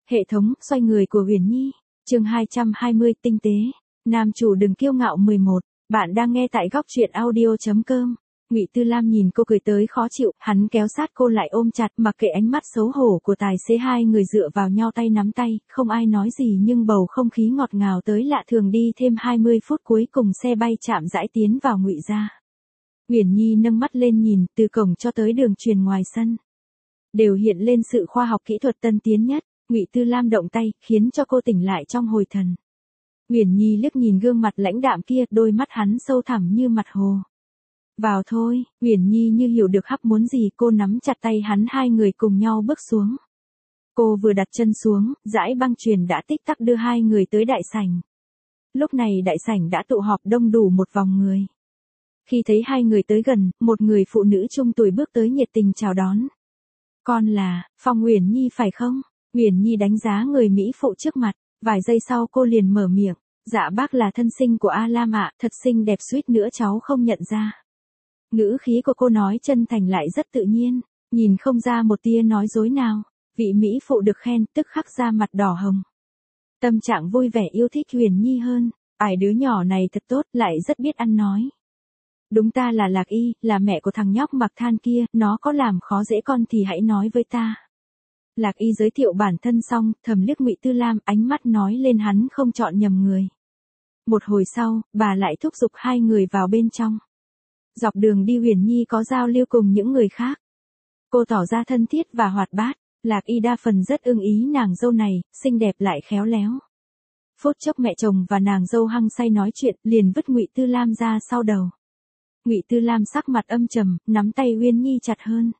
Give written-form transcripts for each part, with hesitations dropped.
Hệ thống xoay người của Uyển Nhi, chương 220 tinh tế. Nam chủ đừng kiêu ngạo 11, bạn đang nghe tại góc truyện audio.com. Ngụy Tư Lam nhìn cô cười tới khó chịu, hắn kéo sát cô lại ôm chặt, mặc kệ ánh mắt xấu hổ của tài xế, hai người dựa vào nhau tay nắm tay, không ai nói gì nhưng bầu không khí ngọt ngào tới lạ thường. Đi thêm 20 phút cuối cùng xe bay chạm rãi tiến vào Ngụy gia. Uyển Nhi nâng mắt lên nhìn, từ cổng cho tới đường truyền ngoài sân đều hiện lên sự khoa học kỹ thuật tân tiến nhất. Ngụy Tư Lam động tay, khiến cho cô tỉnh lại trong hồi thần. Uyển Nhi liếc nhìn gương mặt lãnh đạm kia, đôi mắt hắn sâu thẳm như mặt hồ. Vào thôi. Uyển Nhi như hiểu được hắp muốn gì, cô nắm chặt tay hắn, hai người cùng nhau bước xuống. Cô vừa đặt chân xuống, dải băng chuyền đã tích tắc đưa hai người tới đại sảnh. Lúc này đại sảnh đã tụ họp đông đủ một vòng người. Khi thấy hai người tới gần, một người phụ nữ trung tuổi bước tới nhiệt tình chào đón. Con là Phong Uyển Nhi phải không? Uyển Nhi đánh giá người mỹ phụ trước mặt, vài giây sau cô liền mở miệng. Dạ bác là thân sinh của A Lam ạ, thật xinh đẹp, suýt nữa cháu không nhận ra. Ngữ khí của cô nói chân thành lại rất tự nhiên, nhìn không ra một tia nói dối nào. Vị mỹ phụ được khen tức khắc ra mặt đỏ hồng. Tâm trạng vui vẻ yêu thích Uyển Nhi hơn. Ải đứa nhỏ này thật tốt, lại rất biết ăn nói. Đúng, ta là Lạc Y, là mẹ của thằng nhóc mặc than kia, nó có làm khó dễ con thì hãy nói với ta. Lạc Y giới thiệu bản thân xong, thầm liếc Ngụy Tư Lam, ánh mắt nói lên hắn không chọn nhầm người. Một hồi sau, bà lại thúc giục hai người vào bên trong. Dọc đường đi Uyển Nhi có giao lưu cùng những người khác. Cô tỏ ra thân thiết và hoạt bát, Lạc Y đa phần rất ưng ý nàng dâu này, xinh đẹp lại khéo léo. Phút chốc mẹ chồng và nàng dâu hăng say nói chuyện, liền vứt Ngụy Tư Lam ra sau đầu. Ngụy Tư Lam sắc mặt âm trầm, nắm tay Uyển Nhi chặt hơn.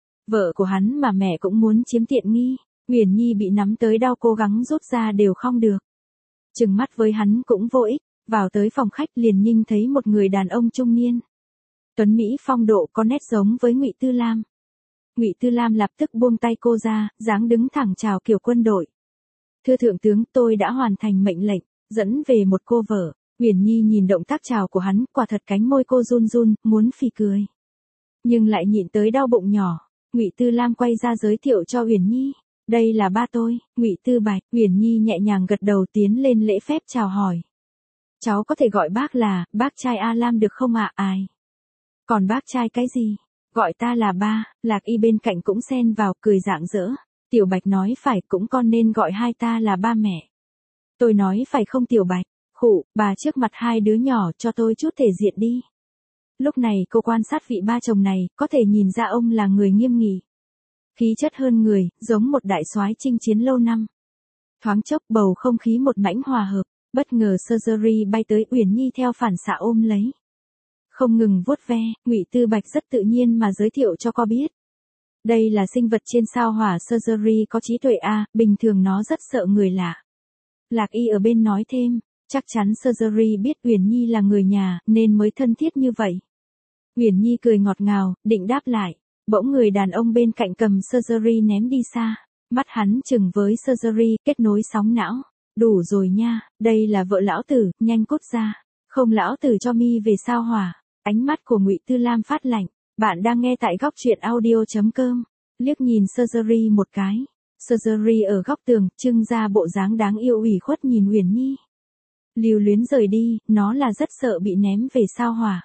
Vợ của hắn mà mẹ cũng muốn chiếm tiện nghi. Uyển Nhi bị nắm tới đau, cố gắng rút ra đều không được. Trừng mắt với hắn cũng vô ích, vào tới phòng khách liền nhìn thấy một người đàn ông trung niên. Tuấn Mỹ phong độ, có nét giống với Ngụy Tư Lam. Ngụy Tư Lam lập tức buông tay cô ra, dáng đứng thẳng chào kiểu quân đội. Thưa thượng tướng, tôi đã hoàn thành mệnh lệnh, dẫn về một cô vợ. Uyển Nhi nhìn động tác chào của hắn, quả thật cánh môi cô run run, muốn phì cười. Nhưng lại nhịn tới đau bụng nhỏ. Ngụy Tư Lam quay ra giới thiệu cho Uyển Nhi. Đây là ba tôi, Ngụy Tư Bạch. Uyển Nhi nhẹ nhàng gật đầu, tiến lên lễ phép chào hỏi. Cháu có thể gọi bác là, bác trai A Lam được không ạ? Ai? Còn bác trai cái gì? Gọi ta là ba. Lạc Y bên cạnh cũng xen vào, cười rạng rỡ. Tiểu Bạch nói phải, cũng con nên gọi hai ta là ba mẹ. Tôi nói phải không Tiểu Bạch? Khụ, bà trước mặt hai đứa nhỏ cho tôi chút thể diện đi. Lúc này cô quan sát vị ba chồng này, có thể nhìn ra ông là người nghiêm nghị. Khí chất hơn người, giống một đại soái chinh chiến lâu năm. Thoáng chốc bầu không khí một mảnh hòa hợp, bất ngờ surgery bay tới, Uyển Nhi theo phản xạ ôm lấy. Không ngừng vuốt ve, Ngụy Tư Bạch rất tự nhiên mà giới thiệu cho cô biết. Đây là sinh vật trên sao Hỏa, surgery có trí tuệ A, bình thường nó rất sợ người lạ. Lạc Y ở bên nói thêm. Chắc chắn surgery biết Uyển Nhi là người nhà, nên mới thân thiết như vậy. Uyển Nhi cười ngọt ngào, định đáp lại. Bỗng người đàn ông bên cạnh cầm surgery ném đi xa. Mắt hắn chừng với surgery, kết nối sóng não. Đủ rồi nha, đây là vợ lão tử, nhanh cút ra. Không lão tử cho mi về sao Hỏa. Ánh mắt của Ngụy Tư Lam phát lạnh. Bạn đang nghe tại góc truyện audio.com. Liếc nhìn surgery một cái. Surgery ở góc tường, trưng ra bộ dáng đáng yêu ủy khuất nhìn Uyển Nhi. Lưu luyến rời đi, nó là rất sợ bị ném về sao Hỏa.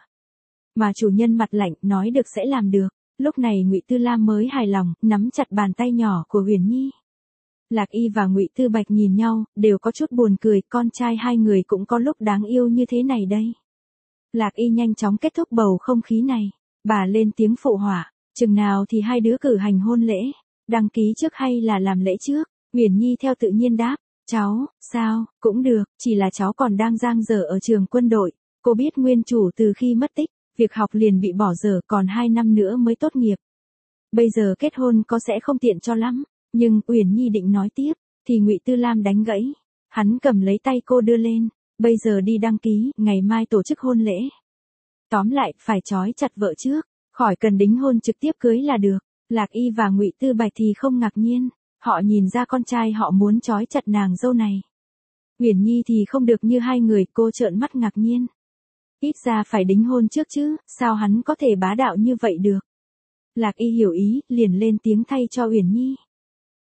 Mà chủ nhân mặt lạnh, nói được sẽ làm được. Lúc này Ngụy Tư Lam mới hài lòng, nắm chặt bàn tay nhỏ của Uyển Nhi. Lạc Y và Ngụy Tư Bạch nhìn nhau, đều có chút buồn cười, con trai hai người cũng có lúc đáng yêu như thế này đây. Lạc Y nhanh chóng kết thúc bầu không khí này. Bà lên tiếng phụ họa, chừng nào thì hai đứa cử hành hôn lễ, đăng ký trước hay là làm lễ trước? Uyển Nhi theo tự nhiên đáp. Cháu, sao, cũng được, chỉ là cháu còn đang dang dở ở trường quân đội. Cô biết nguyên chủ từ khi mất tích, việc học liền bị bỏ dở, còn 2 năm nữa mới tốt nghiệp. Bây giờ kết hôn có sẽ không tiện cho lắm, nhưng Uyển Nhi định nói tiếp, thì Ngụy Tư Lam đánh gãy. Hắn cầm lấy tay cô đưa lên, bây giờ đi đăng ký, ngày mai tổ chức hôn lễ. Tóm lại, phải trói chặt vợ trước, khỏi cần đính hôn trực tiếp cưới là được. Lạc Y và Ngụy Tư Bạch thì không ngạc nhiên. Họ nhìn ra con trai họ muốn trói chặt nàng dâu này. Uyển Nhi thì không được như hai người, cô trợn mắt ngạc nhiên. Ít ra phải đính hôn trước chứ, sao hắn có thể bá đạo như vậy được? Lạc Y hiểu ý, liền lên tiếng thay cho Uyển Nhi.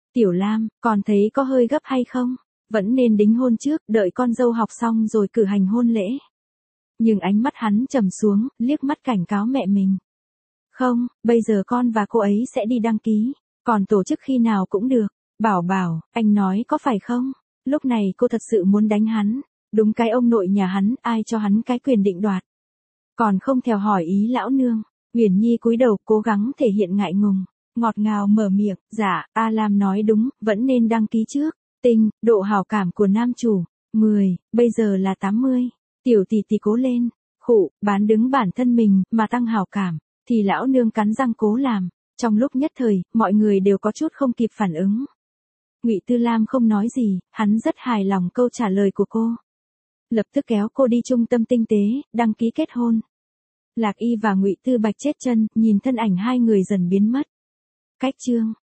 Tiểu Lam, còn thấy có hơi gấp hay không? Vẫn nên đính hôn trước, đợi con dâu học xong rồi cử hành hôn lễ. Nhưng ánh mắt hắn trầm xuống, liếc mắt cảnh cáo mẹ mình. Không, bây giờ con và cô ấy sẽ đi đăng ký, còn tổ chức khi nào cũng được. Bảo Bảo, anh nói có phải không? Lúc này cô thật sự muốn đánh hắn. Đúng cái ông nội nhà hắn, ai cho hắn cái quyền định đoạt. Còn không theo hỏi ý lão nương. Uyển Nhi cúi đầu cố gắng thể hiện ngại ngùng. Ngọt ngào mở miệng, dạ, A Lam nói đúng, vẫn nên đăng ký trước. Tinh, độ hảo cảm của nam chủ, 10, bây giờ là 80. Tiểu tỷ tỷ cố lên, khụ, bán đứng bản thân mình, mà tăng hảo cảm, thì lão nương cắn răng cố làm. Trong lúc nhất thời, mọi người đều có chút không kịp phản ứng. Ngụy Tư Lam không nói gì, hắn rất hài lòng câu trả lời của cô. Lập tức kéo cô đi trung tâm tinh tế, đăng ký kết hôn. Lạc Y và Ngụy Tư Bạch chết chân, nhìn thân ảnh hai người dần biến mất. Cách chương